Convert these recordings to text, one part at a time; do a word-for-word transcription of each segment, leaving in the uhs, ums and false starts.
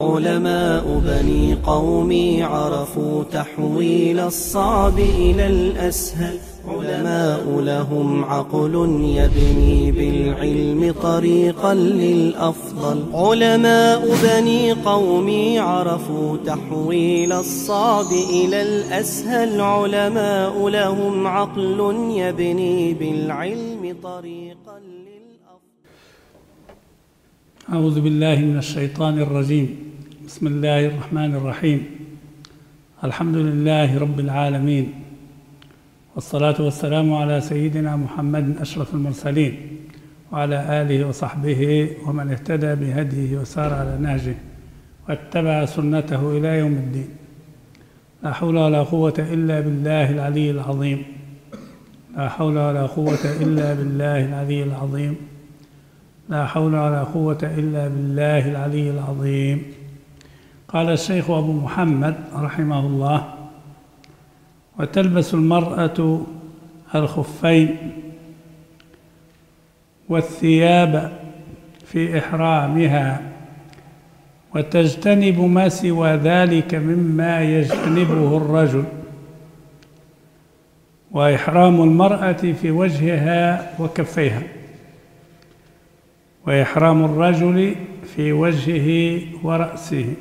علماء بني قومي عرفوا تحويل الصعب إلى الأسهل. علماء لهم عقل يبني بالعلم طريقا للأفضل. علماء بني قومي عرفوا تحويل الصعب إلى الأسهل. علماء لهم عقل يبني بالعلم طريقا للأفضل. أعوذ بالله من الشيطان الرجيم. بسم الله الرحمن الرحيم. الحمد لله رب العالمين، والصلاة والسلام على سيدنا محمد أشرف المرسلين وعلى آله وصحبه ومن اهتدى بهديه وسار على نهجه واتبع سنته إلى يوم الدين. لا حول ولا قوة إلا بالله العلي العظيم. لا حول ولا قوة إلا بالله العلي العظيم. لا حول ولا قوة إلا بالله العلي العظيم. قال الشيخ أبو محمد رحمه الله: وتلبس المرأة الخفين والثياب في إحرامها، وتجتنب ما سوى ذلك مما يجتنبه الرجل. وإحرام المرأة في وجهها وكفيها، وإحرام الرجل في وجهه ورأسه.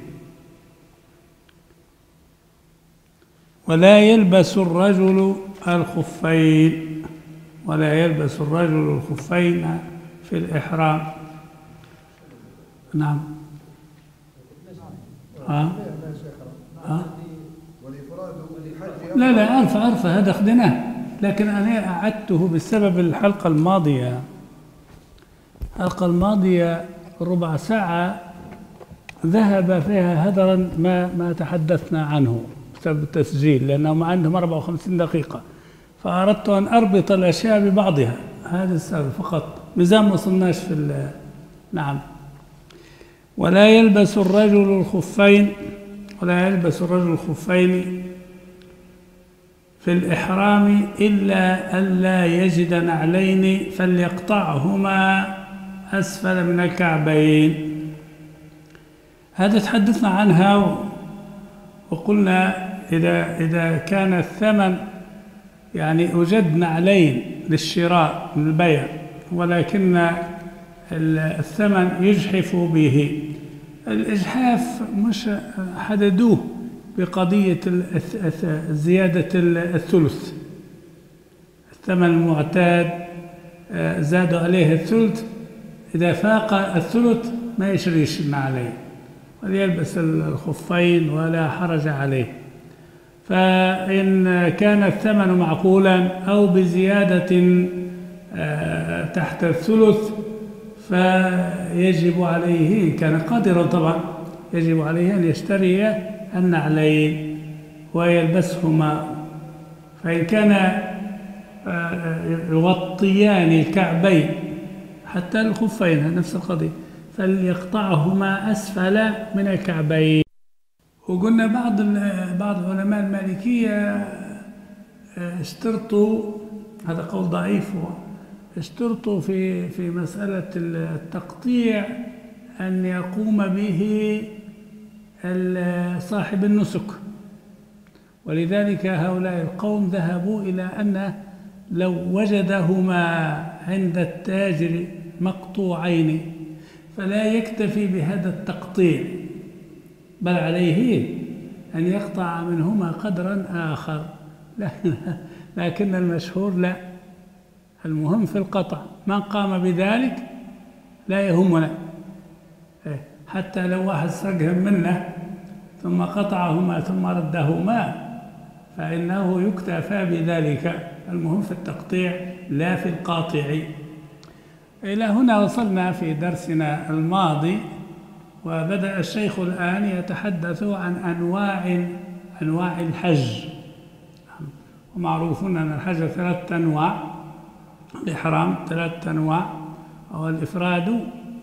ولا يلبس الرجل الخفين ولا يلبس الرجل الخفين في الإحرام. نعم. ها؟ ها؟ لا لا أعرف أعرف هذا أخذناه، لكن أنا أعدته بسبب الحلقة الماضية. الحلقة الماضية ربع ساعة ذهب فيها هدرا ما ما تحدثنا عنه بسبب التسجيل، لأنهم عندهم أربعة وخمسين دقيقة، فأردت أن أربط الأشياء ببعضها. هذا السبب فقط، ميزان ما وصلناش في. نعم. ولا يلبس الرجل الخفين ولا يلبس الرجل الخفين في الإحرام إلا ألا يجد نعلين فليقطعهما أسفل من الكعبين. هذا تحدثنا عنها وقلنا إذا إذا كان الثمن يعني وجد نعلين للشراء من البيع، ولكن الثمن يجحف به. الإجحاف مش حددوه بقضية زيادة الثلث. الثمن المعتاد زادوا عليه الثلث، إذا فاق الثلث ما يشريش النعلين، وليلبس الخفين ولا حرج عليه. فإن كان الثمن معقولا أو بزيادة تحت الثلث فيجب عليه، إن كان قادرا طبعا، يجب عليه أن يشتري النعلين ويلبسهما. فإن كان يغطيان الكعبين حتى الخفين نفس القضية فليقطعهما أسفل من الكعبين. وقلنا بعض بعض علماء المالكية اشترطوا، هذا قول ضعيف، اشترطوا في في مسألة التقطيع أن يقوم به صاحب النسك، ولذلك هؤلاء القوم ذهبوا إلى أن لو وجدهما عند التاجر مقطوعين فلا يكتفي بهذا التقطيع، بل عليه أن يقطع منهما قدرا آخر. لكن المشهور لا، المهم في القطع. من قام بذلك لا يهمنا، حتى لو واحد سرقهم منه ثم قطعهما ثم ردهما فإنه يكتفى بذلك. المهم في التقطيع لا في القاطع. إلى هنا وصلنا في درسنا الماضي، وبدأ الشيخ الآن يتحدث عن أنواع أنواع الحج. ومعروف أن الحج ثلاثة أنواع، الإحرام ثلاثة أنواع، وهو الإفراد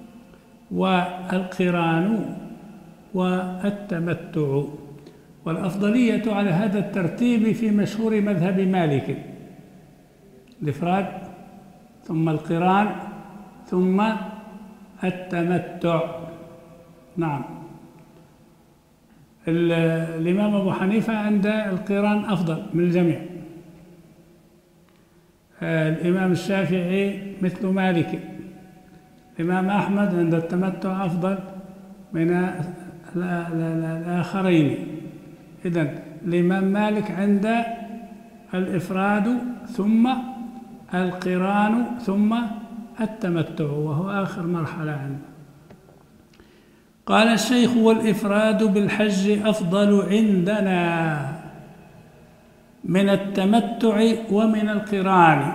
والقران والتمتع، والأفضلية على هذا الترتيب في مشهور مذهب مالك: الإفراد ثم القران ثم التمتع. نعم. الإمام أبو حنيفة عند القران أفضل من الجميع. الإمام الشافعي مثل مالك. الإمام أحمد عند التمتع أفضل من الآخرين. إذن الإمام مالك عند الإفراد ثم القران ثم التمتع، وهو آخر مرحلة عنده. قال الشيخ: والإفراد بالحج أفضل عندنا من التمتع ومن القران،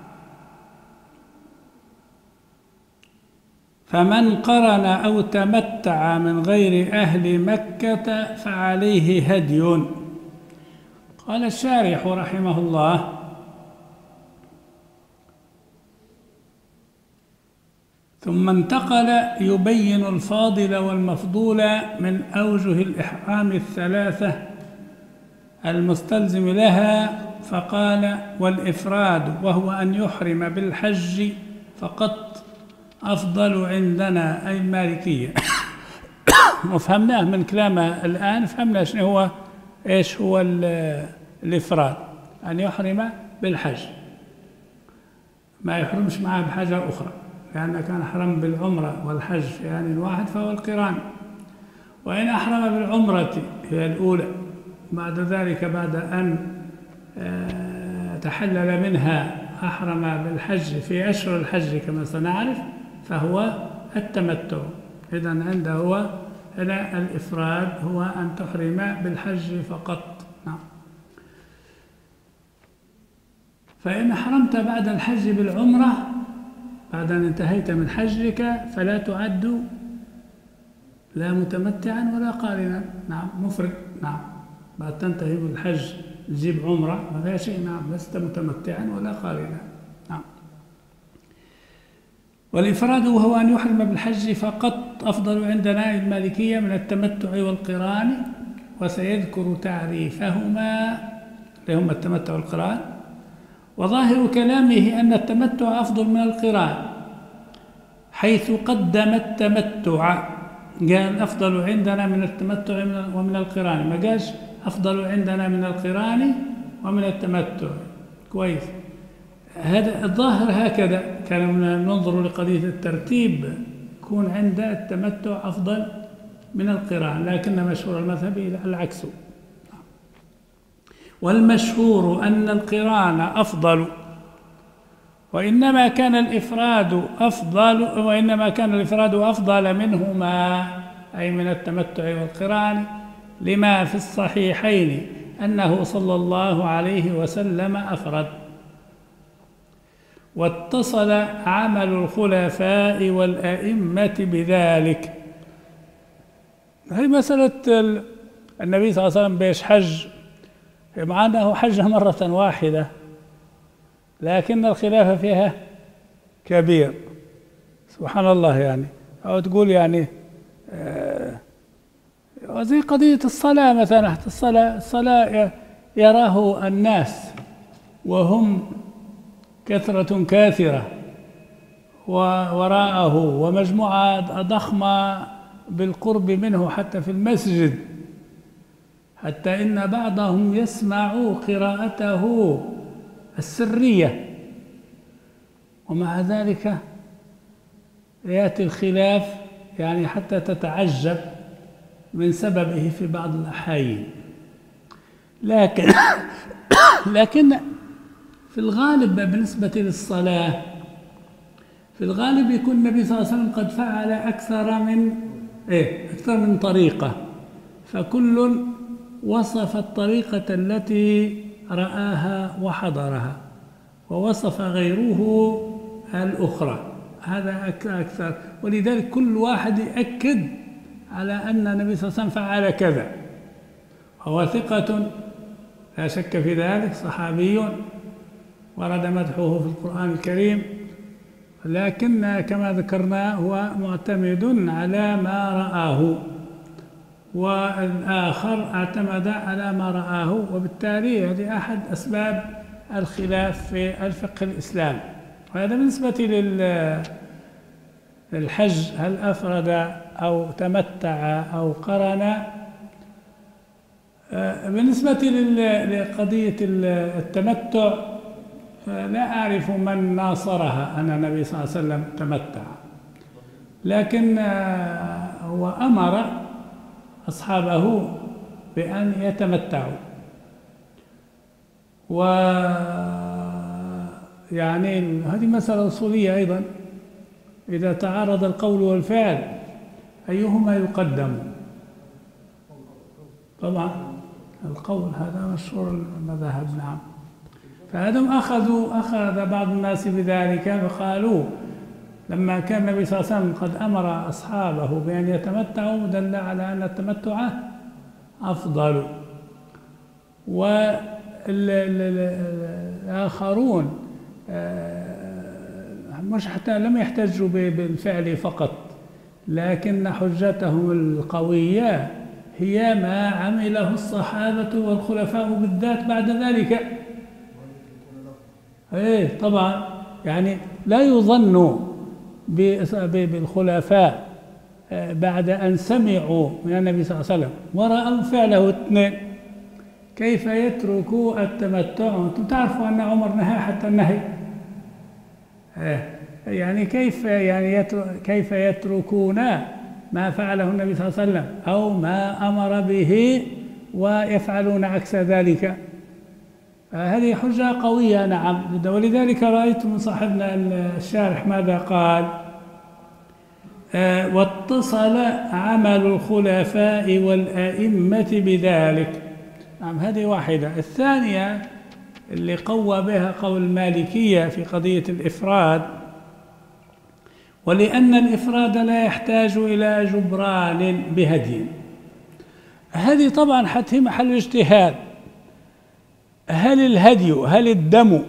فمن قرن أو تمتع من غير أهل مكة فعليه هدي. قال الشارح رحمه الله: ثم انتقل يبين الفاضل والمفضول من أوجه الإحرام الثلاثة المستلزم لها، فقال: والإفراد وهو أن يحرم بالحج فقط أفضل عندنا، أي المالكية. وفهمناه من كلامه الآن، فهمنا شنو هو إيش هو الإفراد، أن يحرم بالحج، ما يحرمش معه بحاجة أخرى، لأن كان أحرم بالعمرة والحج في آن واحد فهو القران. وإن أحرم بالعمرة هي الأولى، بعد ذلك بعد أن تحلل منها أحرم بالحج في أشهر الحج كما سنعرف، فهو التمتع. إذن عنده هو هنا الإفراد هو أن تحرم بالحج فقط. نعم. فإن أحرمت بعد الحج بالعمرة بعد أن انتهيت من حجك فلا تعد لا متمتعا ولا قارنا. نعم، مفرد. نعم، بعد تنتهي من الحج تجيب عمرة ما فيها شيء. نعم، لست متمتعا ولا قارنا. نعم. والإفراد وهو أن يحرم بالحج فقط أفضل عندنا المالكية من التمتع والقران، وسيذكر تعريفهما اللي هم التمتع والقران. وظاهر كلامه أن التمتع أفضل من القران، حيث قدم التمتع، قال أفضل عندنا من التمتع ومن القران، ما قالش أفضل عندنا من القران ومن التمتع. كويس، هذا الظاهر هكذا كان ننظر لقضية الترتيب، يكون عند التمتع أفضل من القران، لكن مشهور المذهب العكس. والمشهور أن القران أفضل، وإنما كان الإفراد أفضل وإنما كان الإفراد أفضل منهما، أي من التمتع والقران، لما في الصحيحين أنه صلى الله عليه وسلم أفرد، واتصل عمل الخلفاء والأئمة بذلك. هي مسألة النبي صلى الله عليه وسلم بيش حج، مع أنه حج مرة واحدة، لكن الخلاف فيها كبير. سبحان الله. يعني أو تقول يعني آه زي قضية الصلاة مثلا، الصلاة الصلاة يراه الناس وهم كثرة كاثرة ووراءه، ومجموعة ضخمة بالقرب منه حتى في المسجد، حتى إن بعضهم يسمع قراءته السرية، ومع ذلك يأتي الخلاف، يعني حتى تتعجب من سببه في بعض الأحايين. لكن لكن في الغالب بالنسبة للصلاة، في الغالب يكون النبي صلى الله عليه وسلم قد فعل أكثر من إيه أكثر من طريقة، فكل وصف الطريقة التي رآها وحضرها، ووصف غيره الأخرى. هذا أكثر، ولذلك كل واحد يأكد على أن النبي صلى الله عليه وسلم فعل كذا، هو ثقة لا شك في ذلك، صحابي ورد مدحه في القرآن الكريم، لكن كما ذكرنا هو معتمد على ما رآه، والآخر اعتمد على ما رآه، وبالتالي هذه أحد أسباب الخلاف في الفقه الإسلامي. وهذا بالنسبة للحج، هل أفرد أو تمتع أو قرن، بالنسبة لقضية التمتع لا أعرف من ناصرها أن النبي صلى الله عليه وسلم تمتع، لكن هو أمر أصحابه بأن يتمتعوا، ويعني هذه مسألة أصولية أيضا، إذا تعارض القول والفعل أيهما يقدم؟ طبعا القول، هذا مشهور المذاهب. نعم. فهذم أخذوا أخذ بعض الناس بذلك، فقالوا لما كان النبي صلى الله عليه وسلم قد أمر أصحابه بأن يتمتعوا دل على أن التمتع أفضل. والآخرون مش حتى لم يحتجوا بالفعل فقط، لكن حجتهم القوية هي ما عمله الصحابة والخلفاء بالذات بعد ذلك. ايه طبعا، يعني لا يظن بالخلفاء بعد أن سمعوا من النبي صلى الله عليه وسلم ورأوا فعله اثنين كيف يتركوا التمتع. أنتم تعرفوا أن عمر نهى حتى النهي، يعني كيف يعني يترك كيف يتركون ما فعله النبي صلى الله عليه وسلم أو ما أمر به ويفعلون عكس ذلك. هذه حجة قوية. نعم. ولذلك رأيت من صاحبنا الشارح ماذا قال: آه واتصل عمل الخلفاء والأئمة بذلك. نعم، هذه واحدة. الثانية اللي قوى بها قول المالكية في قضية الإفراد، ولأن الإفراد لا يحتاج إلى جبران بهدي. هذه طبعا حتى محل اجتهاد. هل الهدي هل الدم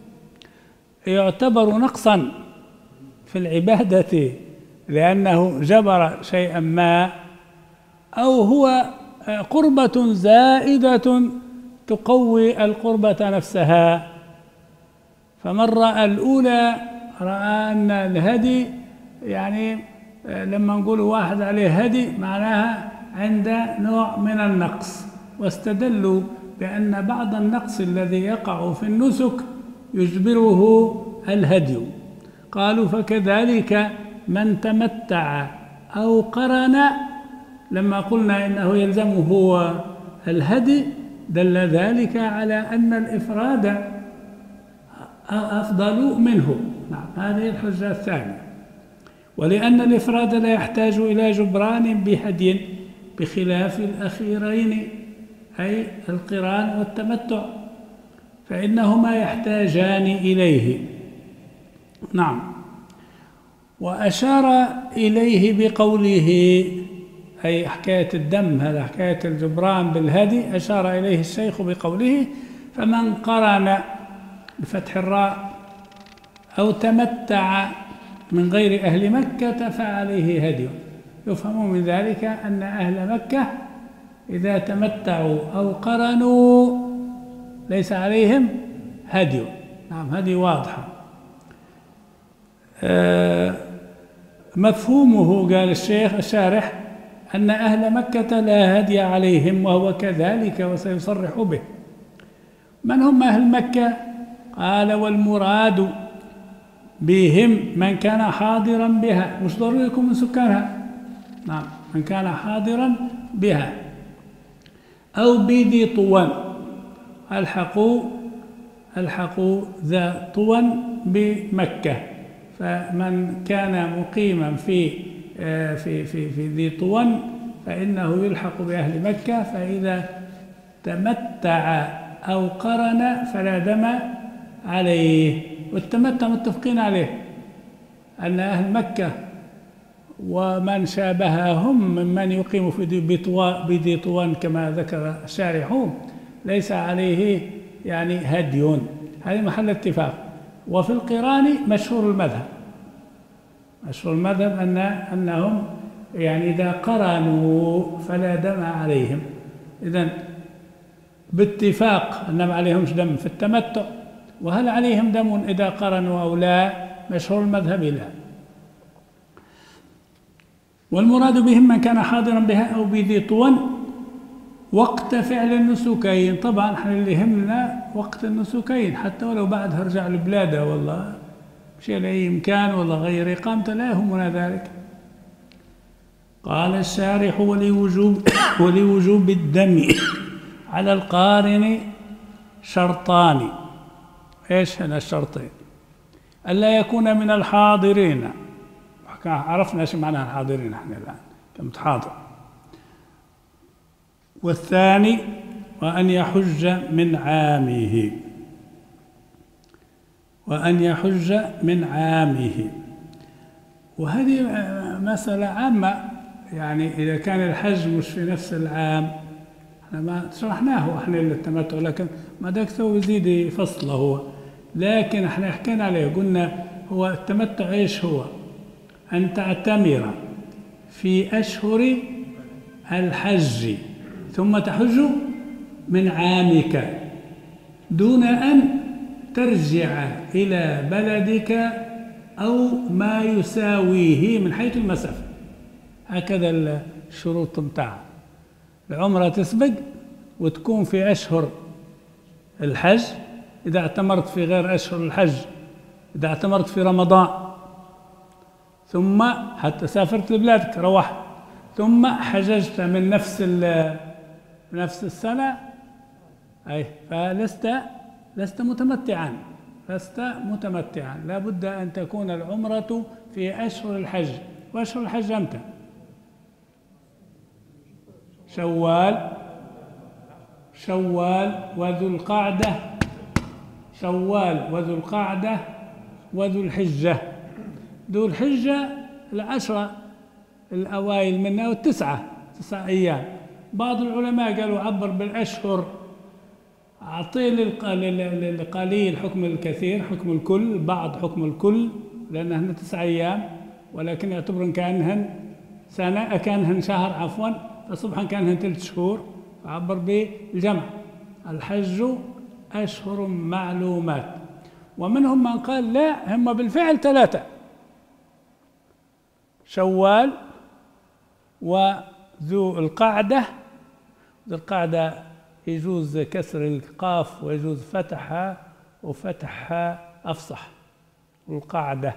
يعتبر نقصا في العبادة لأنه جبر شيئا ما، أو هو قربة زائدة تقوي القربة نفسها؟ فمن رأى الأولى رأى أن الهدي يعني لما نقول واحد عليه هدي معناها عند نوع من النقص، واستدلوا بأن بعض النقص الذي يقع في النسك يجبره الهدي. قالوا فكذلك من تمتع أو قرن، لما قلنا إنه يلزمه الهدي دل ذلك على أن الإفراد أفضل منه. نعم، هذه الحجة الثانية. ولأن الإفراد لا يحتاج إلى جبران بهدي بخلاف الأخيرين أي القران والتمتع، فإنهما يحتاجان إليه. نعم. وأشار إليه بقوله، أي حكاية الدم، هذا حكاية الجبران بالهدي، أشار إليه الشيخ بقوله: فمن قرن بفتح الراء أو تمتع من غير أهل مكة فعليه هدي. يفهم من ذلك أن أهل مكة إذا تمتعوا أو قرنوا ليس عليهم هدي. نعم، هذه واضحة. آه مفهومه قال الشيخ الشارح أن أهل مكة لا هدي عليهم، وهو كذلك وسيصرح به. من هم أهل مكة؟ قال: والمراد بهم من كان حاضرا بها، مش ضروري يكون من سكانها. نعم، من كان حاضرا بها أو بذي طوى. الحقوا الحقوا ذا طوى بمكة، فمن كان مقيما في في في في ذي طوى فإنه يلحق بأهل مكة. فإذا تمتع أو قرن فلا دم عليه. والتمتع متفقين عليه أن أهل مكة ومن شابههم ممن يقيم في بذي طوى كما ذكر الشارحون ليس عليه يعني هدي. هذه محل اتفاق. وفي القران مشهور المذهب مشهور المذهب أن أنهم يعني إذا قرنوا فلا دم عليهم. إذن باتفاق أنهم عليهمش دم في التمتع. وهل عليهم دم إذا قرنوا أو لا؟ مشهور المذهب لا. والمراد بهم من كان حاضرا بها أو بذي طوى وقت فعل النسكين. طبعا احنا اللي يهمنا وقت النسكين، حتى ولو بعد هرجع لبلاده والله مشي لأي مكان والله غير إقامته لا يهمنا ذلك. قال الشارح: ولوجوب ولوجوب الدم على القارن شرطان. ايش هنا الشرطين؟ ألا يكون من الحاضرين، عرفنا ايش معنى الحاضرين احنا الآن كم حاضر. والثاني وأن يحج من عامه، وأن يحج من عامه. وهذه مسألة عامة، يعني إذا كان الحج مش في نفس العام، احنا ما شرحناه احنا التمتع، لكن ما دكته يزيد فصله هو، لكن احنا حكينا عليه قلنا هو التمتع ايش هو؟ أن تعتمر في أشهر الحج ثم تحج من عامك دون أن ترجع إلى بلدك أو ما يساويه من حيث المسافة. هكذا الشروط متاعها. العمرة تسبق وتكون في أشهر الحج، إذا اعتمرت في غير أشهر الحج، إذا اعتمرت في رمضان ثم حتى سافرت لبلادك روحت ثم حججت من نفس نفس السنة، أي فلست لست متمتعا، لست متمتعا. لا بد أن تكون العمرة في أشهر الحج. وأشهر الحج أمتى؟ شوال شوال وذو القعدة، شوال وذو القعدة وذو الحجة. ذو الحجة العشرة الأوائل منها والتسعة تسعة أيام. بعض العلماء قالوا عبر بالأشهر، أعطيه للقليل حكم الكثير حكم الكل، بعض حكم الكل، لأنهن تسعة أيام ولكن يعتبرن كأنهن سنة، كأنهن شهر عفوا، فصبحا كأنهن ثلاث شهور، فعبر بالجمع. الحج أشهر معلومات. ومنهم من قال لا، هم بالفعل ثلاثة: شوال وذو القعدة. ذو القعدة يجوز كسر القاف ويجوز فتحها، وفتحها أفصح، القعدة.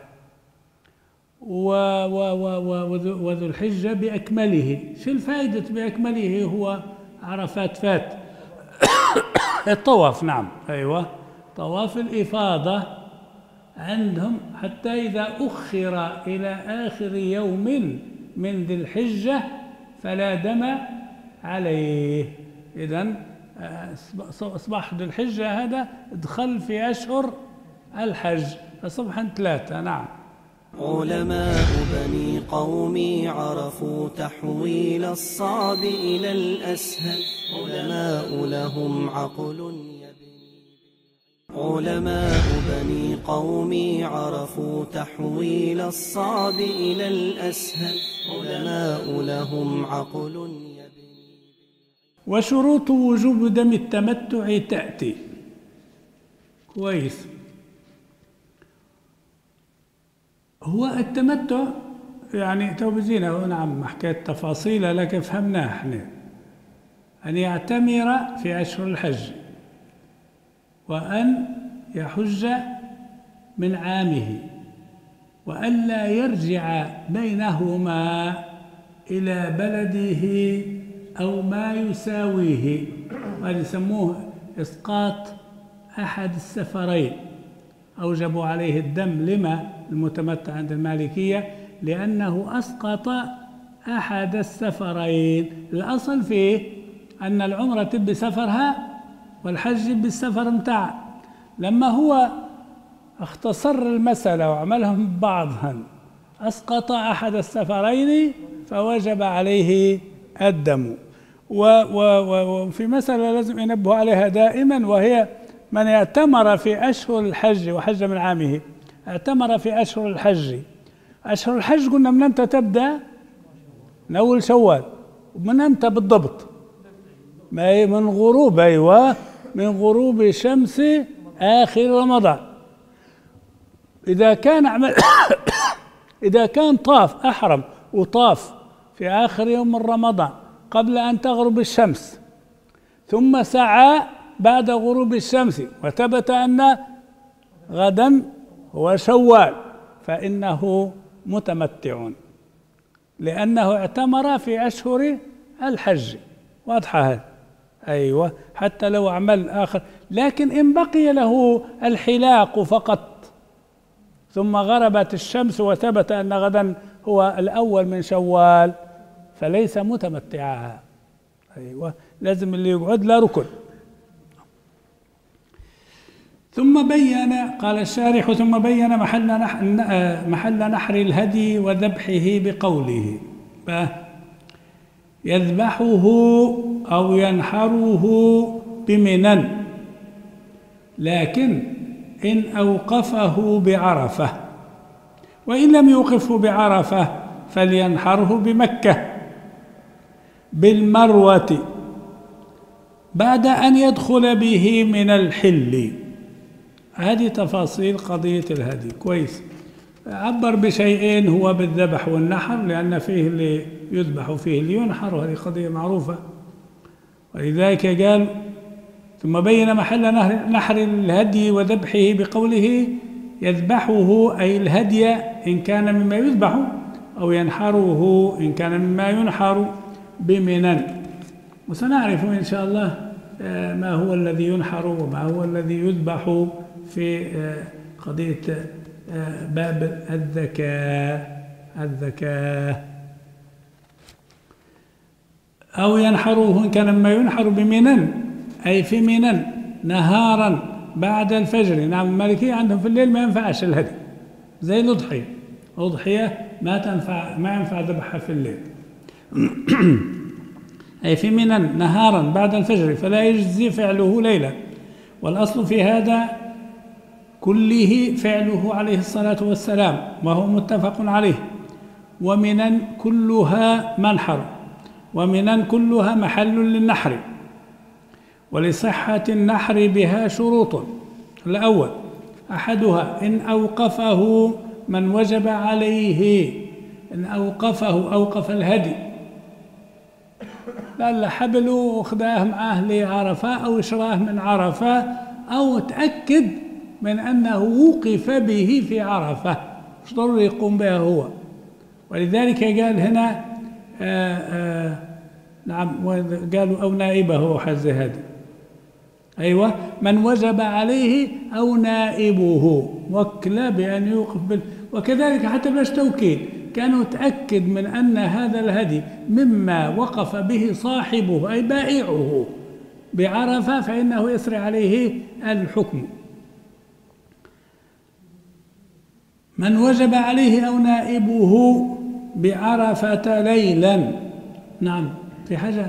وذو الحجة بأكمله. شو الفائدة بأكمله؟ هو عرفات فات الطواف، نعم أيوة، طواف الإفاضة عندهم، حتى إذا أخر إلى آخر يوم من ذي الحجة فلا دم عليه. إذن أصبح ذي الحجة هذا دخل في أشهر الحج، فصبحا ثلاثة. نعم. علماء بني قومي عرفوا تحويل الصعب إلى الأسهل. علماء لهم عقل يبني علماء بني قومي عرفوا تحويل الصعب إلى الأسهل. علماء لهم عقل يبني. وشروط وجوب دم التمتع تأتي. كويس. هو التمتع يعني تو بزينة، نعم حكيت تفاصيله لكن فهمناه احنا. أن يعتمر في أشهر الحج، وأن يحج من عامه، وأن لا يرجع بينهما إلى بلده أو ما يساويه. هذا يسموه إسقاط أحد السفرين. أوجبوا عليه الدم. لما المتمتع عند المالكية؟ لأنه أسقط أحد السفرين. الأصل فيه أن العمرة تبي سفرها والحج بالسفر متاع. لما هو اختصر المسألة وعملهم بعضها، أسقط أحد السفرين فوجب عليه الدم. وفي مسألة لازم ينبه عليها دائما، وهي من اعتمر في أشهر الحج وحج من عامه. اعتمر في أشهر الحج. أشهر الحج قلنا من أمتى تبدأ؟ من أول شوال. ومن أمتى بالضبط؟ من غروب، أيوة، من غروب شمس آخر رمضان. إذا كان عمل إذا كان طاف أحرم وطاف في آخر يوم من رمضان قبل أن تغرب الشمس ثم سعى بعد غروب الشمس وثبت أن غدا هو شوال فإنه متمتع، لأنه اعتمر في أشهر الحج. واضحة هذه؟ أيوة، حتى لو عمل آخر. لكن إن بقي له الحلاق فقط ثم غربت الشمس وثبت أن غدا هو الأول من شوال فليس متمتعا. أيوة، لازم اللي يقعد له ركن. ثم بين، قال الشارح: ثم بين محل نحر, محل نحر الهدي وذبحه بقوله: يذبحه أو ينحره بمنى، لكن إن أوقفه بعرفة، وإن لم يوقفه بعرفة فلينحره بمكة بالمروة بعد أن يدخل به من الحل. هذه تفاصيل قضية الهدي. كويس، عبر بشيئين، هو بالذبح والنحر، لأن فيه اللي يذبح وفيه اللي ينحر، وهذه قضية معروفة. ولذلك قال: ثم بين محل نحر الهدي وذبحه بقوله: يذبحه أي الهدي إن كان مما يذبح، أو ينحره إن كان مما ينحر بمنى. وسنعرف إن شاء الله ما هو الذي ينحر وما هو الذي يذبح في قضية باب الذكاة. الذكاة أو ينحره إن كان مما ينحر بمنى، أي في منى نهارا بعد الفجر. نعم، المالكية عندهم في الليل ما ينفعش الهدي، زي الأضحية. الأضحية ما تنفع، ما ينفع ذبحها في الليل. أي في منى نهارا بعد الفجر، فلا يجزي فعله ليلا. والأصل في هذا كله فعله عليه الصلاة والسلام، وهو متفق عليه. ومنى كلها منحر، ومنى كلها محل للنحر، ولصحة النحر بها شروط. الأول أحدها إن أوقفه من وجب عليه، إن أوقفه أوقف الهدي، لأن حبله وخذاه معاه لعرفة أو شراه من عرفة، أو تأكد من أنه وقف به في عرفة، مش ضروري يقوم بها هو. ولذلك قال هنا آآ آآ نعم، قالوا أو نائبه وحز هدي. أيوة، من وجب عليه أو نائبه وكل بأن يوقف بال... وكذلك حتى باش توكيل، كانوا تأكد من أن هذا الهدي مما وقف به صاحبه أي بائعه بعرفة، فإنه يسري عليه الحكم. من وجب عليه أو نائبه بعرفة ليلا. نعم، في حاجة؟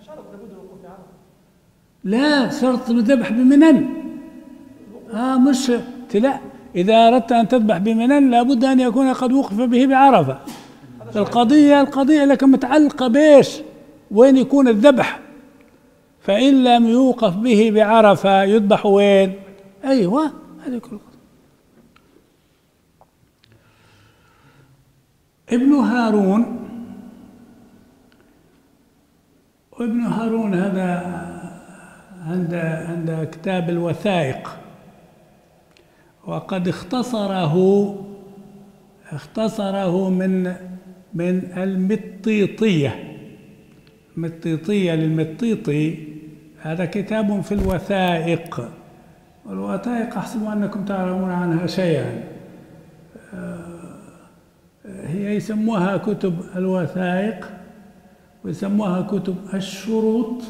لا، شرط الذبح بمنى. آه مش لا، إذا أردت أن تذبح بمنى لابد أن يكون قد وقف به بعرفة. القضية القضية لكن متعلقة بيش؟ وين يكون الذبح؟ فإن لم يوقف به بعرفة يذبح وين؟ أيوة، هذه كل قضية. ابن هارون، وابن هارون هذا عند عند كتاب الوثائق، وقد اختصره اختصره من من المطيطية. المطيطية للمطيطي، هذا كتاب في الوثائق. والوثائق أحسب أنكم تعلمون عنها شيئا. هي يسموها كتب الوثائق، ويسموها كتب الشروط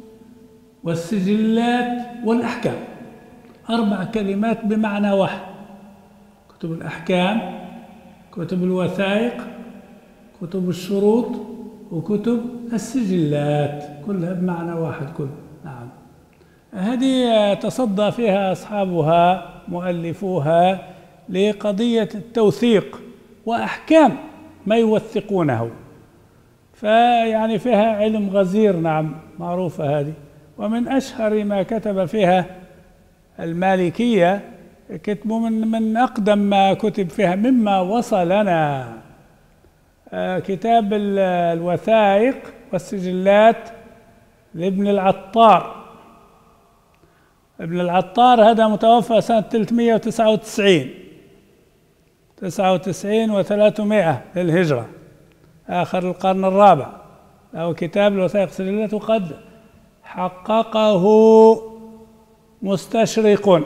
والسجلات والأحكام. أربع كلمات بمعنى واحد: كتب الأحكام، كتب الوثائق، كتب الشروط، وكتب السجلات، كلها بمعنى واحد كل. نعم، هذه تصدى فيها أصحابها مؤلفوها لقضية التوثيق وأحكام ما يوثقونه، فيعني فيها علم غزير. نعم، معروفة هذه. ومن أشهر ما كتب فيها المالكية، كتبوا من من أقدم ما كتب فيها مما وصلنا كتاب الوثائق والسجلات لابن العطار، ابن العطار هذا متوفى سنة ثلاثمائة وتسعة وتسعين تسعة وتسعين وثلاثمائة للهجرة، آخر القرن الرابع، له كتاب الوثائق السجلية وقد حققه مستشرق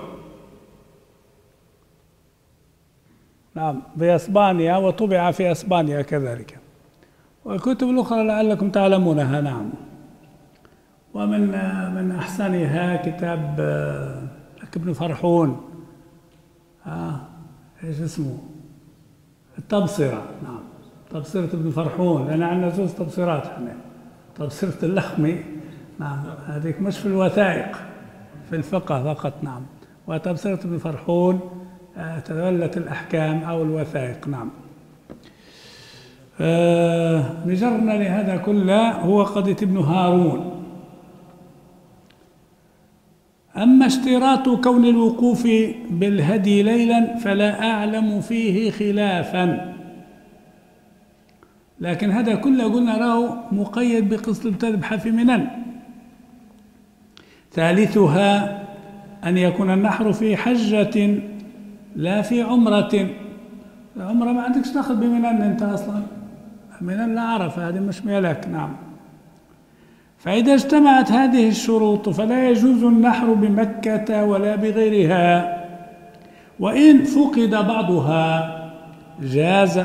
نعم بإسبانيا، وطبع في إسبانيا كذلك. والكتب الأخرى لعلكم تعلمونها. نعم. ومن من أحسنها كتاب ابن فرحون، آه إيش اسمه؟ التبصرة. نعم، تبصرة ابن فرحون، لأن عندنا زوج تبصرات احنا. تبصرة اللخمي نعم، هذيك مش في الوثائق، في الفقه فقط. نعم. وتبصرة ابن فرحون تولت الأحكام أو الوثائق. نعم. آه نجرنا لهذا كله هو قضية ابن هارون. أما اشتراط كون الوقوف بالهدي ليلا فلا أعلم فيه خلافا، لكن هذا كله قلنا له مقيد بقصة تذبح في منن. ثالثها أن يكون النحر في حجة لا في عمرة. العمرة ما عندكش تاخذ بمنن أنت أصلا، منن لا عرفة، هذه مش ميلك. نعم. فإذا اجتمعت هذه الشروط فلا يجوز النحر بمكة ولا بغيرها، وإن فقد بعضها جاز.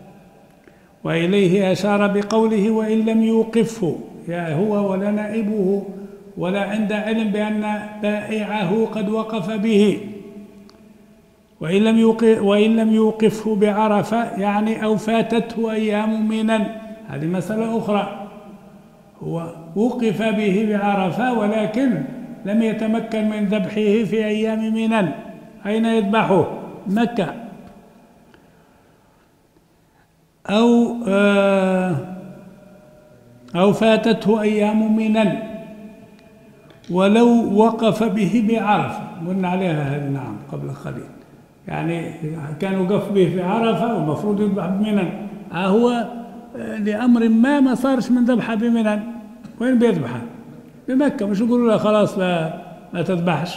وإليه أشار بقوله وإن لم يوقفه، يا هو ولا نائبه ولا عند علم بأن بائعه قد وقف به. وإن لم يوقف وإن لم يوقفه بعرفة يعني أو فاتته أيام منن، هذه مسألة أخرى. هو وقف به بعرفة ولكن لم يتمكن من ذبحه في أيام منن، أين يذبحه؟ مكة. أو أو فاتته أيام منن ولو وقف به بعرفة، قلنا عليها هذه نعم قبل قليل، يعني كان وقف به في عرفة والمفروض يذبح بمنن، هو لأمر ما ما صارش من ذبحه بمنن، وين بيذبحها؟ بمكة. مش يقولوا له خلاص لا ما تذبحش.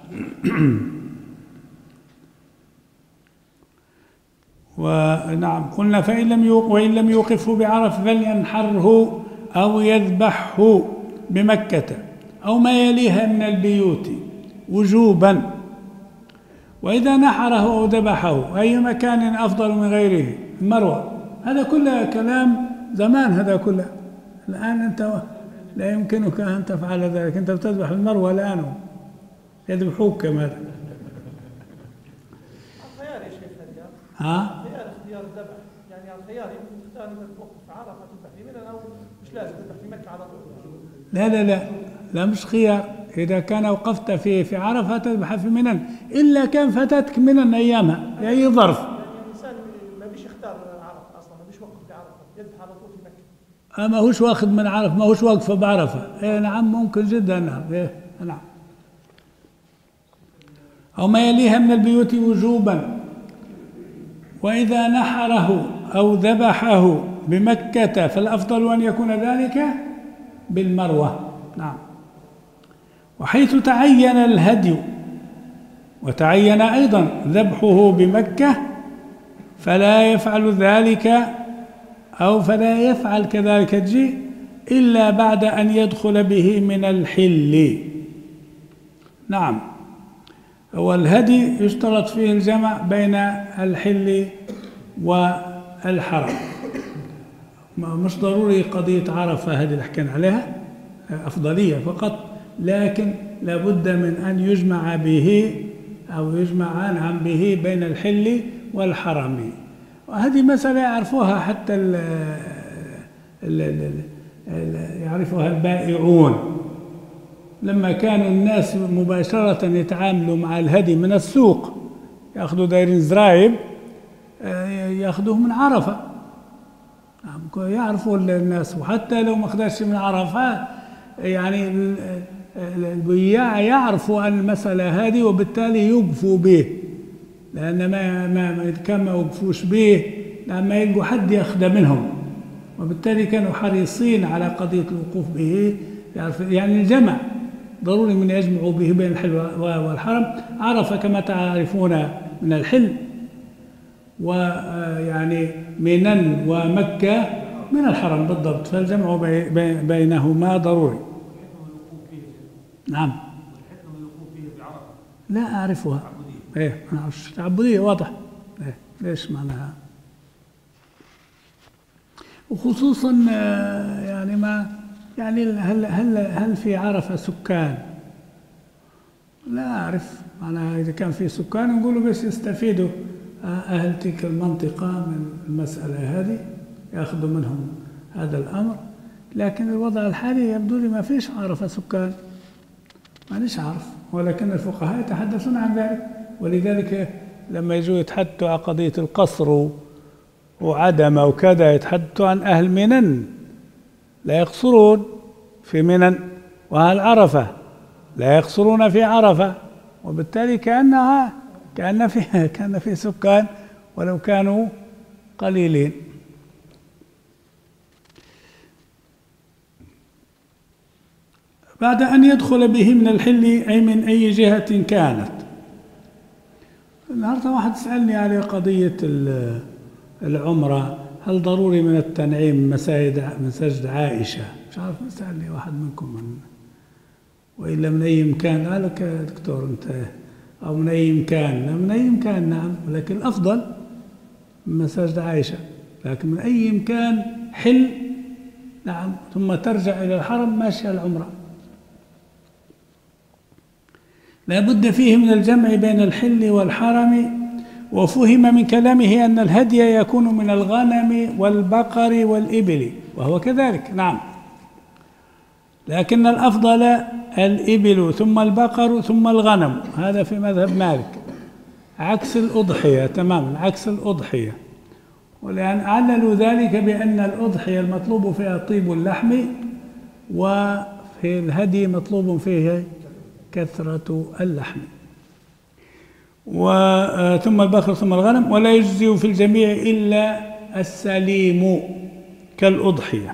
ونعم قلنا فإن لم وإن لم يوقفه بعرفة فلينحره أو يذبحه بمكة أو ما يليها من البيوت وجوبا. وإذا نحره أو ذبحه أي مكان أفضل من غيره، المروة. هذا كله كلام زمان، هذا كله. الآن أنت لا يمكنك أن تفعل ذلك، أنت بتذبح المروة الآن يذبحوك كما. الخيار يا شيخ هذا. ها؟ خيار اختيار الذبح، يعني الخيار يمكن تختار انك توقف في عرفه تذبح في منى، او مش لازم تذبح في مكه على طول. لا لا لا لا مش خيار. إذا كان وقفت في في عرفة تذبح في منى، إلا كان فاتتك منى أيامها لأي ظرف. يعني الإنسان ما بيش يختار عرفه أصلا، ما بيش وقف في عرفه، يذبح على طول في مكة. ما هوش واخذ من عرفة، ما هوش واقفة بعرفة. إيه نعم ممكن جدا. نعم إيه نعم. أو ما يليها من البيوت وجوبا. وإذا نحره أو ذبحه بمكة فالأفضل أن يكون ذلك بالمروة. نعم. وحيث تعين الهدي وتعين أيضا ذبحه بمكة فلا يفعل ذلك أو فلا يفعل كذلك تجي إلا بعد أن يدخل به من الحل. نعم. والهدي يشترط فيه الجمع بين الحل والحرم، مش ضروري قضية عرفة هذه اللي حكينا عليها أفضلية فقط، لكن لابد من أن يجمع به أو يجمع نعم به بين الحل والحرم. وهذه مسألة يعرفوها حتى ال ال ال ال يعرفها البائعون. لما كانوا الناس مباشرة يتعاملوا مع الهدي من السوق، يأخذوا دايرين زرايب يأخذوه من عرفة، يعرفوا الناس. وحتى لو ما أخذش من عرفة يعني البياع يعرفوا أن المسألة هذه، وبالتالي يوقفوا به، لأن ما ما كان ما وقفوش به لما يلقوا حد يأخذ منهم، وبالتالي كانوا حريصين على قضية الوقوف به. يعني الجمع ضروري من يجمعوا به بين الحل والحرم. عرفة كما تعرفون من الحل، ويعني منى ومكة من الحرم بالضبط، فالجمع بينهما ضروري. نعم. لا أعرفها. إيه ما أعرفش. تعبدية واضح. إيه ليش معناها؟ وخصوصا يعني ما يعني هل هل هل في عرفة سكان؟ لا أعرف. معناها إذا كان في سكان نقولوا بس يستفيدوا أهل تلك المنطقة من المسألة هذه، يأخذوا منهم هذا الأمر. لكن الوضع الحالي يبدو لي ما فيش عرفة سكان، مانيش عارف، ولكن الفقهاء يتحدثون عن ذلك. ولذلك لما يجوا يتحدثوا عن قضية القصر وعدم وكذا يتحدثوا عن أهل منى لا يقصرون في منى، وأهل عرفة لا يقصرون في عرفة، وبالتالي كأنها كأن في كان في سكان ولو كانوا قليلين. بعد أن يدخل به من الحل أي من أي جهة كانت. النهارده واحد سألني على قضية العمرة، هل ضروري من التنعيم مساجد مساجد عائشة؟ مش عارف، سألني واحد منكم من وإلا من أي مكان. قال لك يا دكتور أنت أو من أي مكان؟ من أي مكان نعم، ولكن الأفضل من مساجد عائشة، لكن من أي مكان حل نعم، ثم ترجع إلى الحرم ماشية العمرة. لا بد فيه من الجمع بين الحل والحرم. وفهم من كلامه أن الهدي يكون من الغنم والبقر والإبل، وهو كذلك نعم، لكن الأفضل الإبل ثم البقر ثم الغنم، هذا في مذهب مالك، عكس الأضحية تماما، عكس الأضحية. ولأن عللوا ذلك بأن الأضحية المطلوب فيها طيب اللحم، وفي الهدي مطلوب فيه كثرة اللحم. ثم البقر ثم الغنم. ولا يجزي في الجميع إلا السليم كالأضحية،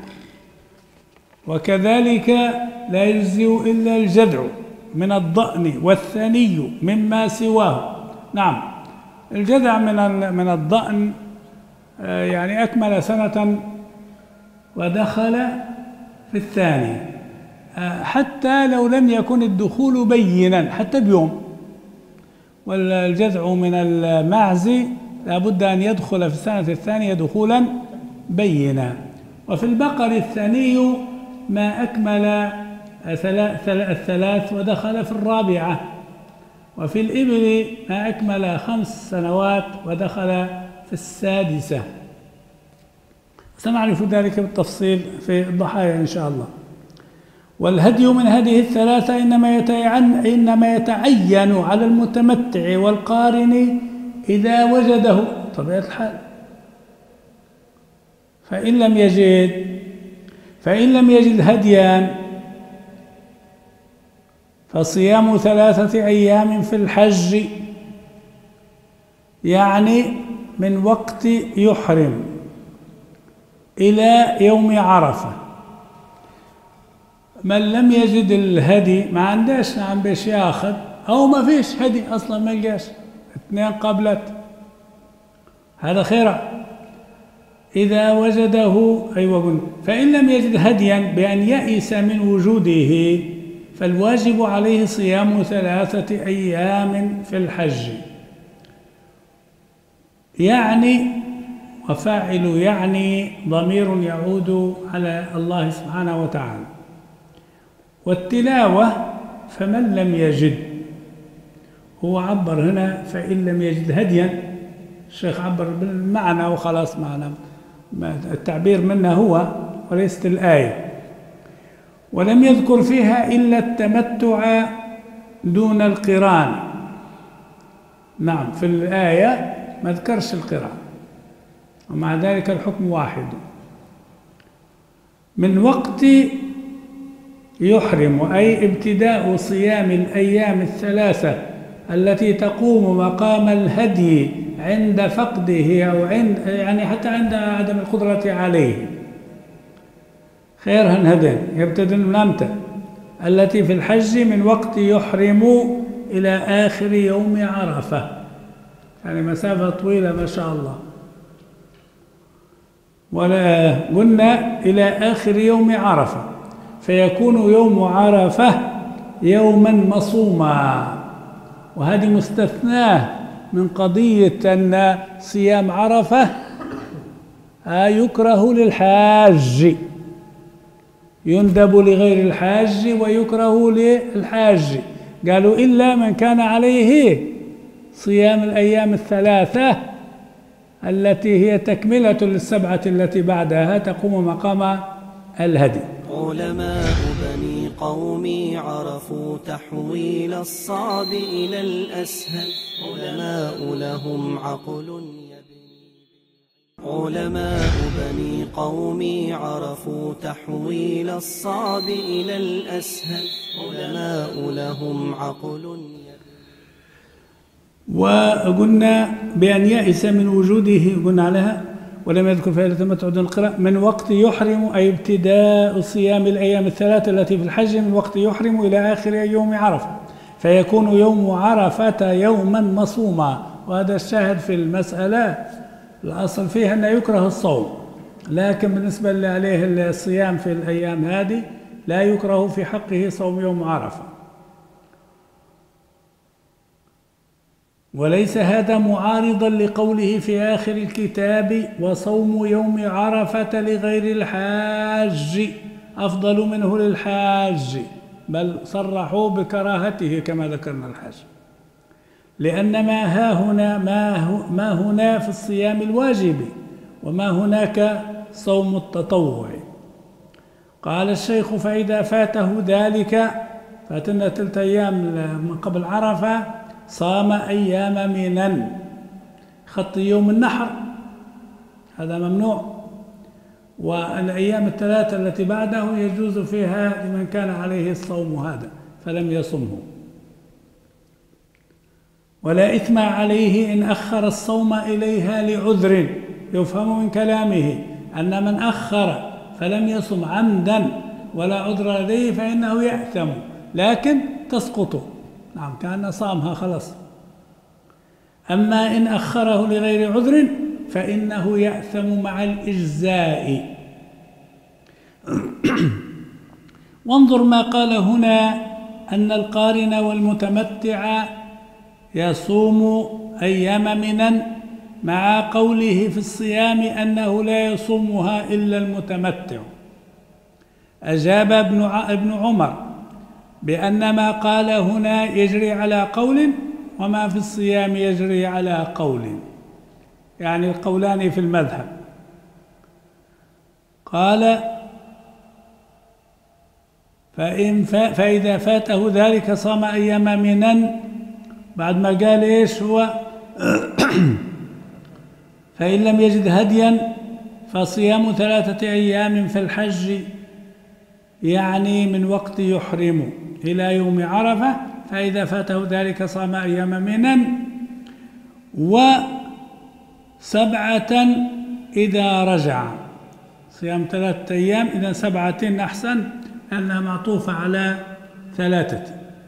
وكذلك لا يجزي إلا الجذع من الضأن والثني مما سواه. نعم، الجذع من من الضأن يعني أكمل سنة ودخل في الثاني، حتى لو لم يكن الدخول بينا حتى بيوم. والجذع من المعز لا بد أن يدخل في السنة الثانية دخولا بينا. وفي البقر الثاني ما أكمل الثلاث ودخل في الرابعة. وفي الإبل ما أكمل خمس سنوات ودخل في السادسة. سنعرف ذلك بالتفصيل في الضحايا إن شاء الله. والهدي من هذه الثلاثة إنما يتعين, إنما يتعين على المتمتع والقارن إذا وجده طبيعة الحال. فإن لم يجد فإن لم يجد هديا فصيام ثلاثة أيام في الحج، يعني من وقت يحرم إلى يوم عرفة. من لم يجد الهدي ما عندهش نعم باش ياخذ، أو ما فيش هدي أصلا ما لقاش، اثنين قابلت، هذا خير. إذا وجده أيوة. فإن لم يجد هديا بأن يئس من وجوده فالواجب عليه صيام ثلاثة أيام في الحج. يعني وفاعل يعني ضمير يعود على الله سبحانه وتعالى. والتلاوة فمن لم يجد، هو عبر هنا فإن لم يجد هديا، الشيخ عبر بالمعنى وخلاص، معنا التعبير منه هو وليست الآية. ولم يذكر فيها إلا التمتع دون القران. نعم، في الآية ما ذكرش القران، ومع ذلك الحكم واحد. من وقت يحرم أي ابتداء صيام الأيام الثلاثة التي تقوم مقام الهدي عند فقده أو عند يعني حتى عند عدم القدرة عليه. خير هنهدين يبتدئ من أمتى؟ التي في الحج من وقت يحرم إلى آخر يوم عرفة، يعني مسافة طويلة ما شاء الله. ولا قلنا إلى آخر يوم عرفة، فيكون يوم عرفة يوما مصوما، وهذه مستثناه من قضية أن صيام عرفة يكره للحاج، يندب لغير الحاج ويكره للحاج. قالوا إلا من كان عليه صيام الأيام الثلاثة التي هي تكملة للسبعة التي بعدها تقوم مقام الهدي. علماء بني قومي عرفوا تحويل الصعب إلى الأسهل، علماء لهم عقل يبني. علماء بني قومي عرفوا تحويل الصعب إلى الأسهل، علماء لهم عقل يبني. وقلنا بأن يئس من وجوده، قلنا عليها ولم يذكر فائدة التمتع دون القراء، من وقت يحرم أي ابتداء صيام الأيام الثلاثة التي في الحج من وقت يحرم إلى آخر يوم عرفة، فيكون يوم عرفة يوما مصوما. وهذا الشاهد في المسألة، الأصل فيها أنه يكره الصوم، لكن بالنسبة اللي عليه الصيام في الأيام هذه لا يكره في حقه صوم يوم عرفة. وليس هذا معارضا لقوله في آخر الكتاب وصوم يوم عرفة لغير الحاج أفضل منه للحاج، بل صرحوا بكراهته كما ذكرنا الحاج، لأن ما ها هنا ما, ما هنا في الصيام الواجب وما هناك صوم التطوع. قال الشيخ فإذا فاته ذلك، فاتنا تلت أيام من قبل عرفة، صام أيام منى، خط يوم النحر هذا ممنوع، والأيام الثلاثة التي بعده يجوز فيها لمن كان عليه الصوم هذا فلم يصمه. ولا إثم عليه إن أخر الصوم إليها لعذر، يفهم من كلامه أن من أخر فلم يصم عمدا ولا عذر لديه فإنه يأثم، لكن تسقط، نعم كأنه صامها خلاص. أما إن أخره لغير عذر فإنه يأثم مع الإجزاء. وانظر ما قال هنا أن القارن والمتمتع يصوم أيام منى، مع قوله في الصيام أنه لا يصومها إلا المتمتع. أجاب ابن عمر بأن ما قال هنا يجري على قول، وما في الصيام يجري على قول، يعني القولان في المذهب. قال فإن فإذا فاته ذلك صام أيام منى، بعد ما قال إيش هو فإن لم يجد هديا فصيام ثلاثة أيام في الحج، يعني من وقت يحرم إلى يوم عرفة، فإذا فاته ذلك صام أيام منى، وسبعة إذا رجع، صيام ثلاثة أيام، إذا سبعة أحسن لأنها معطوفة على ثلاثة،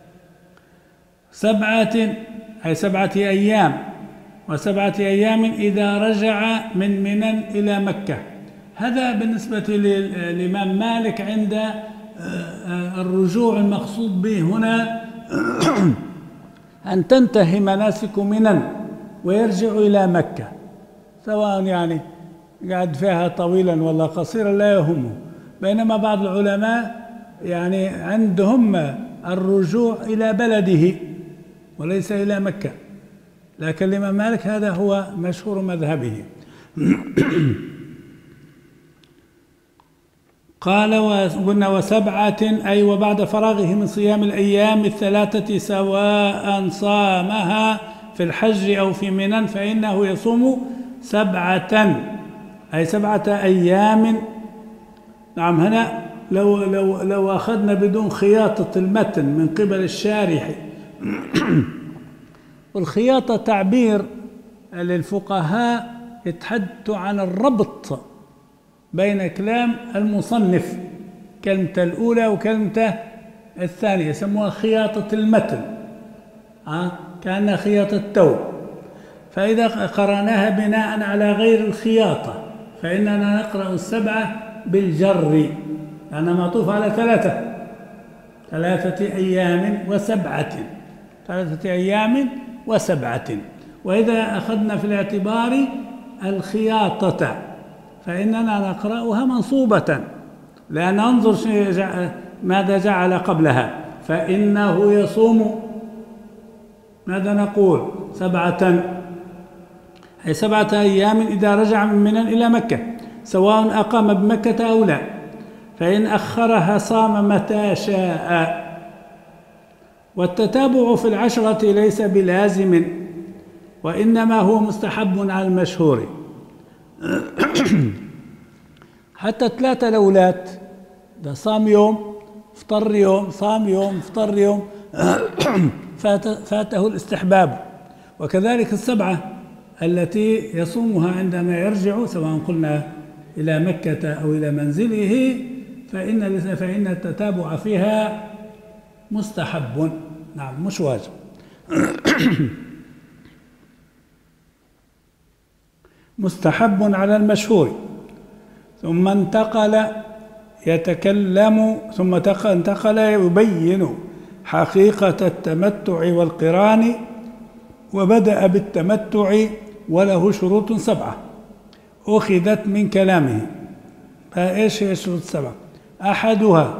سبعة أي سبعة أيام، وسبعة أيام إذا رجع من منى إلى مكة. هذا بالنسبة للإمام مالك عند الرجوع المقصود به هنا أن تنتهي مناسك منى ويرجع إلى مكة، سواء يعني قعد فيها طويلا ولا قصيرا لا يهمه. بينما بعض العلماء يعني عندهم الرجوع إلى بلده وليس إلى مكة، لكن الإمام مالك هذا هو مشهور مذهبه. قال وقلنا وسبعة أي وبعد فراغه من صيام الأيام الثلاثة سواء صامها في الحج أو في منى فإنه يصوم سبعة أي سبعة أيام. نعم هنا لو لو لو أخذنا بدون خياطة المتن من قبل الشارح والخياطة تعبير للفقهاء يتحدث عن الربط بين كلام المصنف، كلمة الأولى وكلمة الثانية يسموها خياطة المتن، أه؟ كأنها خياطة الثوب. فإذا قرأناها بناء على غير الخياطة فإننا نقرأ السبعة بالجر، لأنها معطوف على ثلاثة ثلاثة أيام وسبعة ثلاثة أيام وسبعة. وإذا أخذنا في الاعتبار الخياطة فإننا نقرأها منصوبة، لأن انظر ماذا جعل قبلها، فإنه يصوم ماذا نقول؟ سبعة، أي سبعة أيام إذا رجع من منى إلى مكة، سواء أقام بمكة أو لا، فإن أخرها صام متى شاء. والتتابع في العشرة ليس بلازم، وإنما هو مستحب على المشهور. حتى ثلاثة الأولاد ده صام يوم افطر يوم، صام يوم افطر يوم، فاته الاستحباب. وكذلك السبعة التي يصومها عندما يرجع سواء قلنا إلى مكة أو إلى منزله، فإن فإن التتابع فيها مستحب، نعم مش واجب. مستحب على المشهور. ثم انتقل يتكلم ثم انتقل يبين حقيقة التمتع والقران، وبدأ بالتمتع وله شروط سبعة أخذت من كلامه. فإيش هي الشروط السبعة؟ أحدها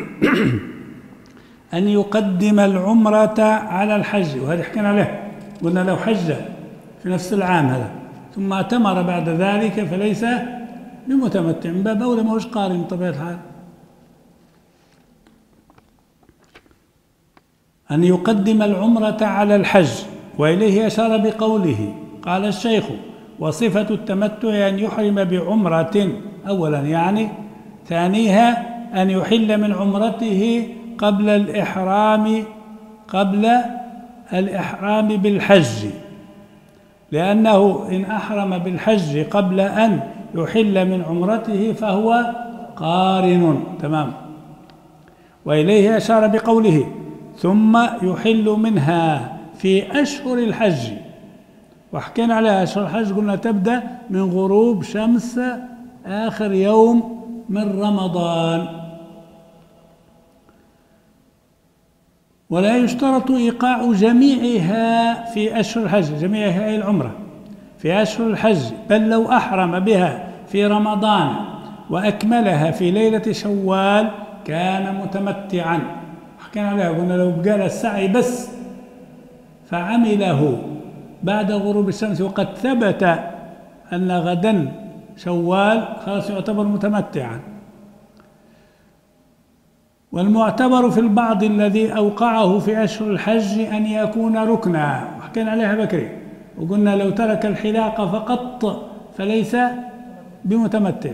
أن يقدم العمرة على الحج، وهذا حكينا عليه، قلنا لو حج في نفس العام هذا ثم اعتمر بعد ذلك فليس بمتمتع، من باب أولى ما هوش قارن بطبيعة الحال. أن يقدم العمرة على الحج، وإليه أشار بقوله قال الشيخ: وصفة التمتع أن يحرم بعمرة أولا يعني، ثانيها أن يحل من عمرته قبل الإحرام قبل الإحرام بالحج، لأنه إن أحرم بالحج قبل أن يحل من عمرته فهو قارن، تمام. وإليه أشار بقوله: ثم يحل منها في أشهر الحج. وحكينا على أشهر الحج، قلنا تبدأ من غروب شمس آخر يوم من رمضان. ولا يشترط إيقاع جميعها في أشهر الحج، جميعها أي العمرة في أشهر الحج، بل لو أحرم بها في رمضان وأكملها في ليلة شوال كان متمتعا. حكينا عليها، قلنا لو بقى السعي بس فعمله بعد غروب الشمس وقد ثبت أن غدا شوال خلاص يعتبر متمتعا. والمعتبر في البعض الذي أوقعه في أشهر الحج أن يكون ركنا، وحكينا عليها بكري، وقلنا لو ترك الحلاقة فقط فليس بمتمتع،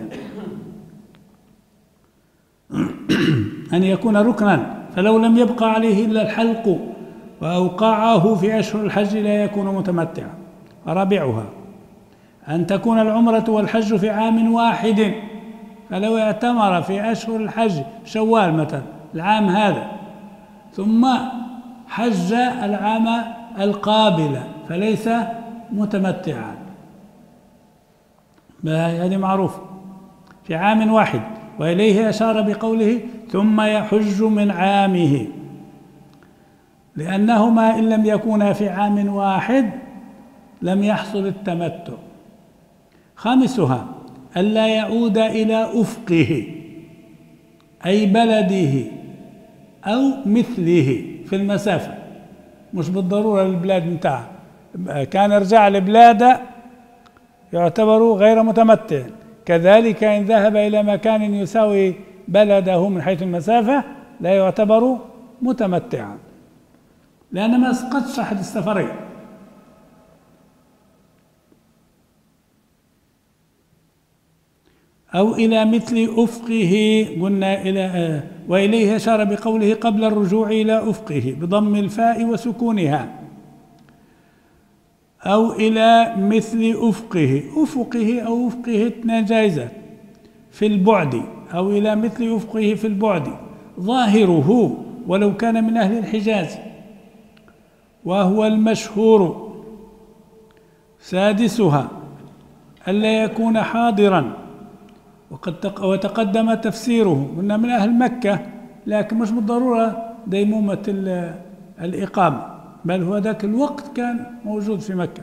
أن يكون ركنا، فلو لم يبقى عليه إلا الحلق وأوقعه في أشهر الحج لا يكون متمتعا. رابعها أن تكون العمرة والحج في عام واحد، فلو اعتمر في أشهر الحج شوال مثلا العام هذا ثم حج العام القابل فليس متمتعا، هذه معروف في عام واحد. وإليه أشار بقوله: ثم يحج من عامه، لأنهما إن لم يكونا في عام واحد لم يحصل التمتع. خامسها ألا يعود إلى أفقه أي بلده أو مثله في المسافة، مش بالضرورة البلاد متاعه، كان يرجع لبلاده يعتبر غير متمتع. كذلك إن ذهب إلى مكان يساوي بلده من حيث المسافة لا يعتبر متمتعا، لأن ما سقطش أحد السفرين. أو إلى مثل أفقه، قلنا إلى وإليه أشار بقوله: قبل الرجوع إلى أفقه بضم الفاء وسكونها. أو إلى مثل أفقه، أفقه أو أفقه اثنان جائزات في البعد، أو إلى مثل أفقه في البعد، ظاهره ولو كان من أهل الحجاز، وهو المشهور. سادسها ألا يكون حاضرا، وقد وتقدم تفسيره قلنا من أهل مكة، لكن مش بالضرورة ديمومة الإقامة، بل هو ذاك الوقت كان موجود في مكة.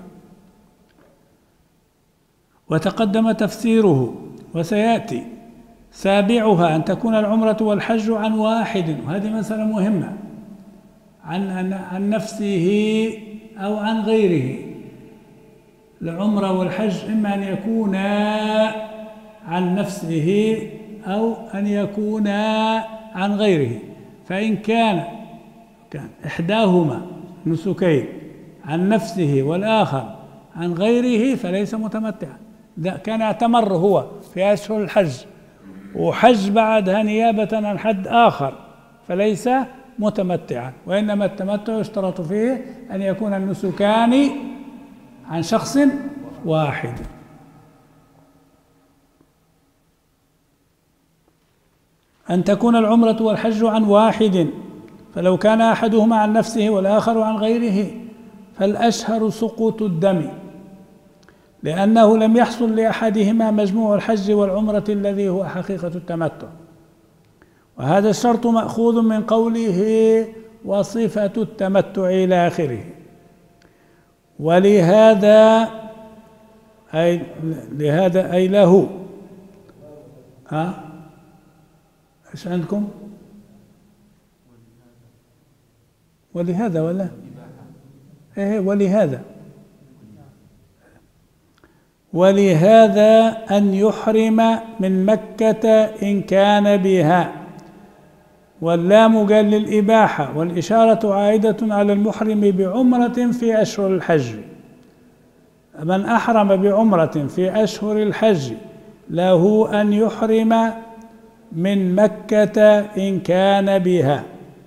وتقدم تفسيره. وسيأتي سابعها أن تكون العمرة والحج عن واحد، وهذه مسألة مهمة، عن عن نفسه أو عن غيره. العمرة والحج إما أن يكونا عن نفسه أو أن يكونا عن غيره، فإن كان كان إحداهما نسكين عن نفسه والآخر عن غيره فليس متمتعا. كان اعتمر هو في أشهر الحج وحج بعدها نيابة عن حد آخر فليس متمتعا، وإنما التمتع يشترط فيه أن يكون النسكان عن شخص واحد. أن تكون العمرة والحج عن واحد، فلو كان أحدهما عن نفسه والآخر عن غيره فالأشهر سقوط الدم، لأنه لم يحصل لأحدهما مجموع الحج والعمرة الذي هو حقيقة التمتع. وهذا الشرط مأخوذ من قوله وصفة التمتع إلى آخره. ولهذا أي لهذا أي له ها إيش عندكم؟ ولهذا ولا إيه ولهذا ولهذا أن يحرم من مكة إن كان بها، واللام قال للإباحة، والإشارة عائدة على المحرم بعمرة في أشهر الحج. من أحرم بعمرة في أشهر الحج له أن يحرم من مكة إن كان بها.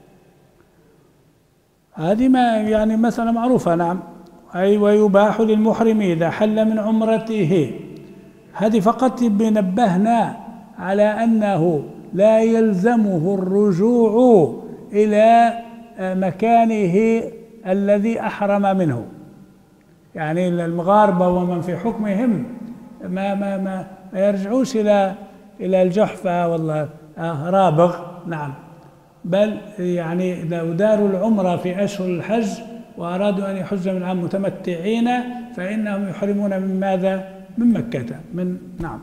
هذه ما يعني مسألة معروفة. نعم، أي ويباح للمحرم إذا حل من عمرته. هذه فقط بنبهنا على أنه لا يلزمه الرجوع إلى مكانه الذي أحرم منه. يعني المغاربة ومن في حكمهم ما ما ما يرجعوش إلى إلى الجحفة والله رابغ. نعم، بل يعني لو داروا العمرة في أشهر الحج وأرادوا أن يحج من عام متمتعين فإنهم يحرمون من ماذا؟ من مكة. من نعم،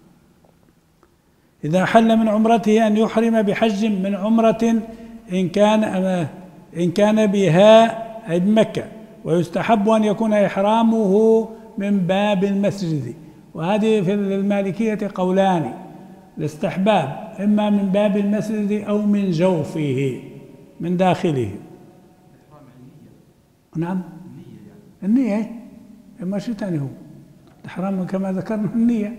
إذا حل من عمرته أن يحرم بحج من عمرة إن كان إن كان بها أي بمكة، ويستحب أن يكون إحرامه من باب المسجد. وهذه في المالكية قولان: الاستحباب إما من باب المسجد أو من جوفه من داخله. نعم، النية إما شيء ثاني، هو الإحرام كما ذكرنا النية.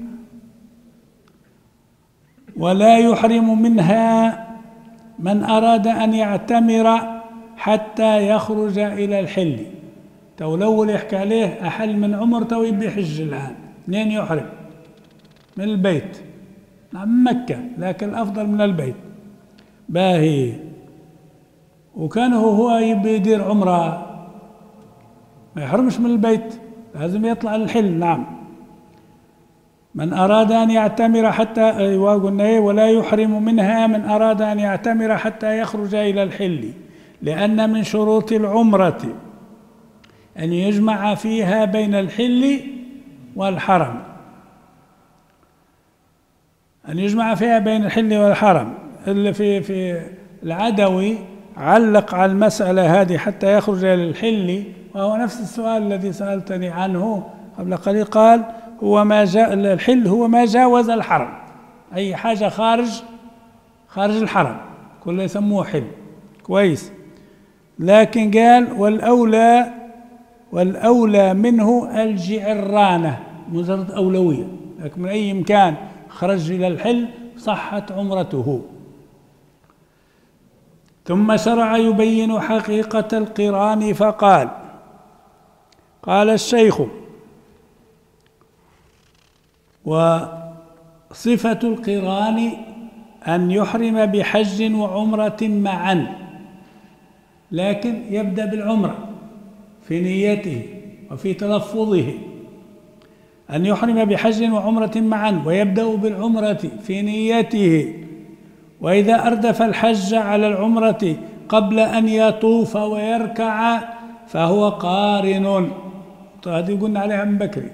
ولا يحرم منها من أراد أن يعتمر حتى يخرج إلى الحل. تو الأول يحكي عليه أحل من عمرته ويبي يحج الآن، منين يحرم؟ من البيت. نعم، مكة، لكن الأفضل من البيت. باهي، وكان هو يبي يدير عمره ما يحرمش من البيت، لازم يطلع الحل. نعم، من أراد أن يعتمر حتى قلنا إيه ولا يحرم منها من أراد أن يعتمر حتى يخرج إلى الحل، لأن من شروط العمرة أن يجمع فيها بين الحل والحرم، أن يجمع فيها بين الحل والحرم. اللي في في العدوي علق على المسألة هذه حتى يخرج إلى الحل، وهو نفس السؤال الذي سألتني عنه قبل قليل. قال هو ما جاء الحل هو ما جاوز الحرم، أي حاجة خارج خارج الحرم كله يسموه حل. كويس، لكن قال والأولى والأولى منه الجعرانة، مجرد أولوية، لكن من أي مكان خرج إلى الحل صحت عمرته. ثم شرع يبين حقيقة القران فقال: قال الشيخ: وصفة القران أن يحرم بحج وعمرة معا. لكن يبدأ بالعمرة في نيته وفي تلفظه، أن يحرم بحج وعمرة معا، ويبدأ بالعمرة في نيته. وإذا أردف الحج على العمرة قبل أن يطوف ويركع فهو قارن. هذه قلنا عليها من بكري.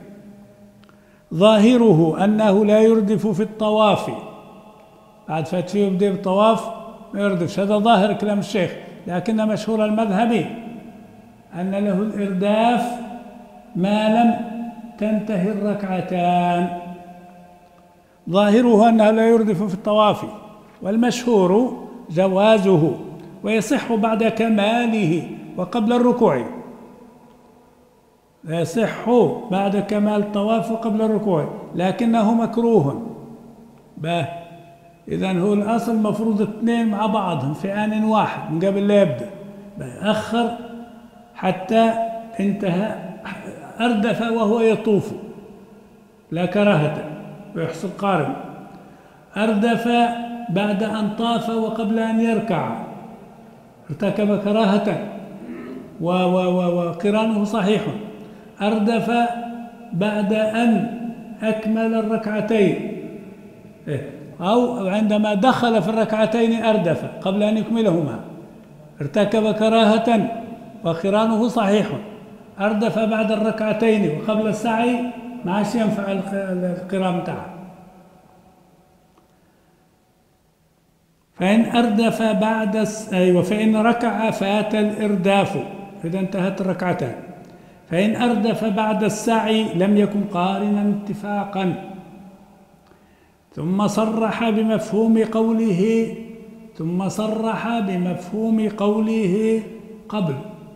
ظاهره أنه لا يردف في الطواف، بعد فتفيه يبدأ بالطواف ما يردفش، هذا ظاهر كلام الشيخ، لكن مشهور المذهب أن له الإرداف ما لم تنتهي الركعتان. ظاهره أنه لا يردف في الطواف، والمشهور جوازه، ويصح بعد كماله وقبل الركوع. يصح بعد كمال الطواف وقبل الركوع، لكنه مكروه. باه إذن هو الأصل مفروض اثنين مع بعضهم في آن واحد من قبل لا يبدأ، أخر حتى انتهى أردف وهو يطوف لا كراهة ويحصل قارن. أردف بعد أن طاف وقبل أن يركع ارتكب كراهة وقرانه صحيح. أردف بعد أن أكمل الركعتين أو عندما دخل في الركعتين أردف قبل أن يكملهما ارتكب كراهة وقرانه صحيح. أردف بعد الركعتين وقبل السعي ما عادش ينفع القران بتاعه. فإن أردف بعد أيوة فإن ركع فات الإرداف إذا انتهت الركعتان. فإن أردف بعد السعي لم يكن قارنا اتفاقا. ثم صرح بمفهوم قوله ثم صرح بمفهوم قوله قبل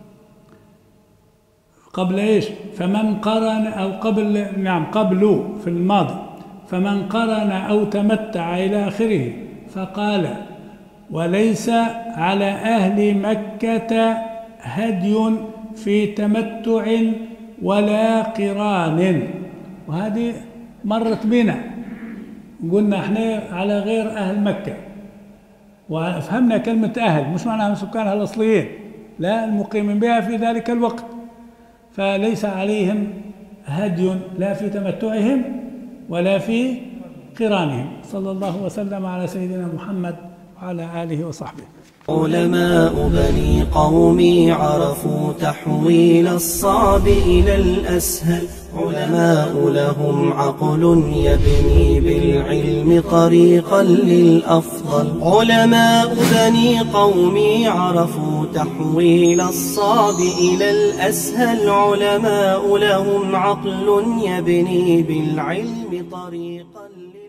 قبل إيش؟ فمن قرن أو قبل نعم قبل في الماضي، فمن قرن أو تمتع إلى آخره، فقال وليس على أهل مكة هدي في تمتع ولا قران. وهذه مرت بنا، قلنا احنا على غير أهل مكة، وفهمنا كلمة أهل مش معناها من سكانها الأصليين، لا، المقيمين بها في ذلك الوقت، فليس عليهم هدي لا في تمتعهم ولا في قرانهم. صلى الله وسلم على سيدنا محمد وعلى آله وصحبه. علماء بني قومي عرفوا تحويل الصعب إلى الأسهل. علماء لهم عقل يبني بالعلم طريقا للأفضل. علماء بني قومي عرفوا تحويل الصعب إلى الأسهل. علماء لهم عقل يبني بالعلم طريقا للأفضل.